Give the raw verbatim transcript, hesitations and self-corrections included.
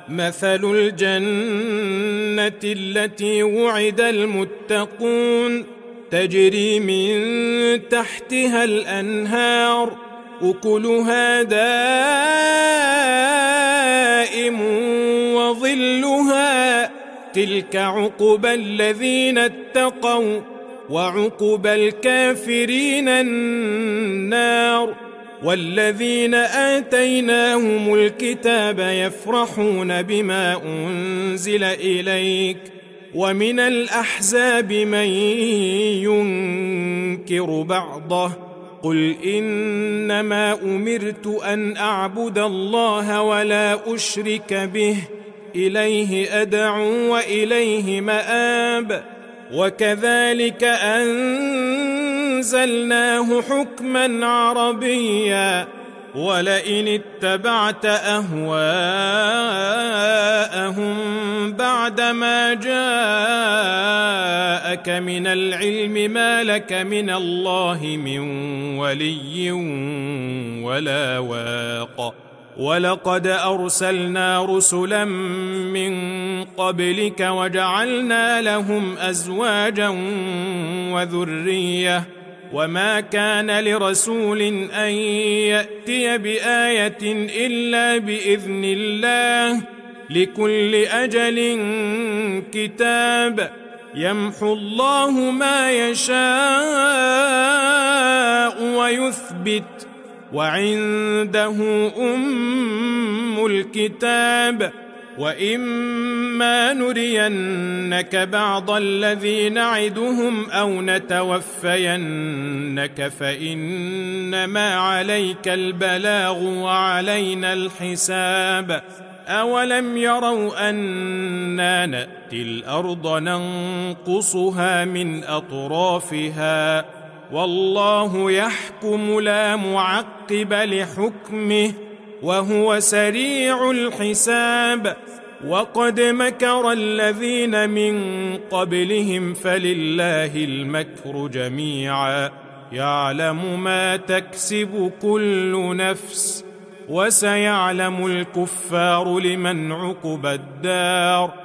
مثل الجنة التي وعد المتقون تجري من تحتها الأنهار أكلها دائم وظلها تلك عقبى الذين اتقوا وعقبى الكافرين النار والذين آتيناهم الكتاب يفرحون بما أنزل إليك ومن الأحزاب من ينكر بعضه قل إنما أمرت أن أعبد الله ولا أشرك به إليه أدعو وإليه مآب وكذلك أنزلناه حكما عربيا ولئن اتبعت أهواءهم بعدما جاءك من العلم ما لك من الله من ولي ولا واق ولقد أرسلنا رسلا من قبلك وجعلنا لهم أزواجا وذرية وما كان لرسول أن يأتي بآية إلا بإذن الله لكل أجل كتاب يمحو الله ما يشاء ويثبت وعنده أم الكتاب وإما نرينك بعض الذي نعدهم أو نتوفينك فإنما عليك البلاغ وعلينا الحساب أولم يروا أنا نأتي الأرض ننقصها من أطرافها والله يحكم لا معقب لحكمه وهو سريع الحساب وقد مكر الذين من قبلهم فلله المكر جميعا يعلم ما تكسب كل نفس وسيعلم الكفار لمن عقبى الدار